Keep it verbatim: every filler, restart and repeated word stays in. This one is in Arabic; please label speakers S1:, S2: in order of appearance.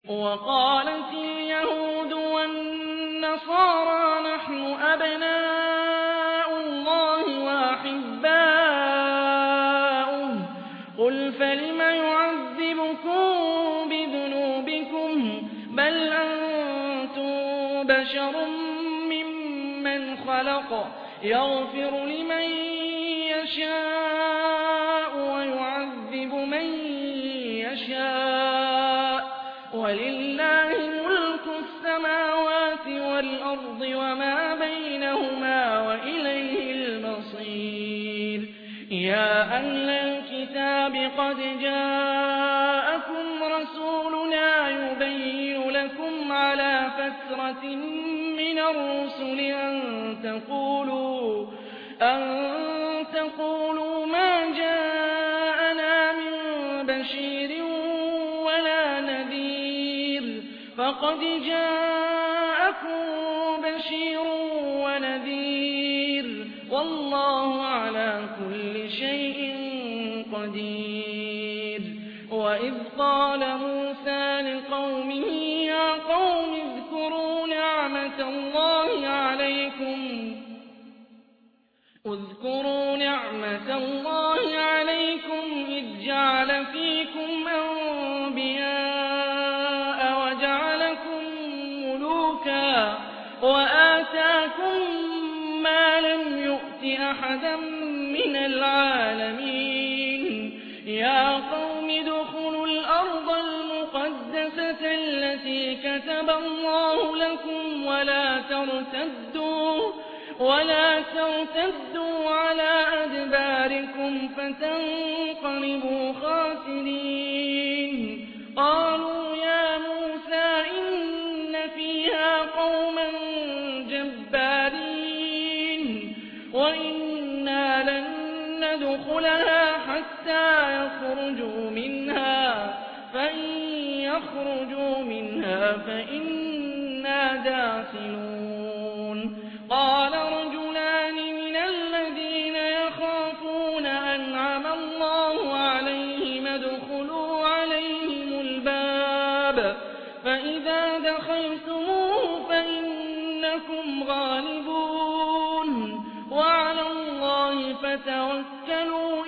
S1: وقالت اليهود والنصارى نحن أبناء الله وأحباؤه قل فلم يعذبكم بذنوبكم بل أنتم بشر ممن خلق يغفر لمن يشاء ويعذب من يشاء ولله ملك السماوات والأرض وما بينهما وإليه المصير يا أهل الكتاب قد جاءكم رسولنا يبين لكم على فترة من الرسل أن تقولوا أن تقولوا ما جاءنا من بشير ولا نذير فقد جاءكم بشير ونذير والله على كل شيء قدير وإذ قال موسى لقومه يا قوم اذكروا نعمة الله عليكم اذكروا نعمة الله عليكم إذ جعل فيكم أنبياء وجعلكم ملوكا وآتاكم ما لم يؤت أحدا من العالمين يا قوم ادخلوا الأرض المقدسة التي كتب الله لكم ولا ترتدوا ولا ترتدوا على أدباركم فتنقلبوا خاسرين قالوا يا موسى إن فيها قوما جبارين وإنا لن ندخلها حتى يخرجوا منها فإن يخرجوا منها فإنا داخلون قال رجلان من الذين يخافون أنعم الله عليهم ادخلوا عليهم الباب فإذا دخلتموه فإنكم غالبون وعلى الله فتوكلوا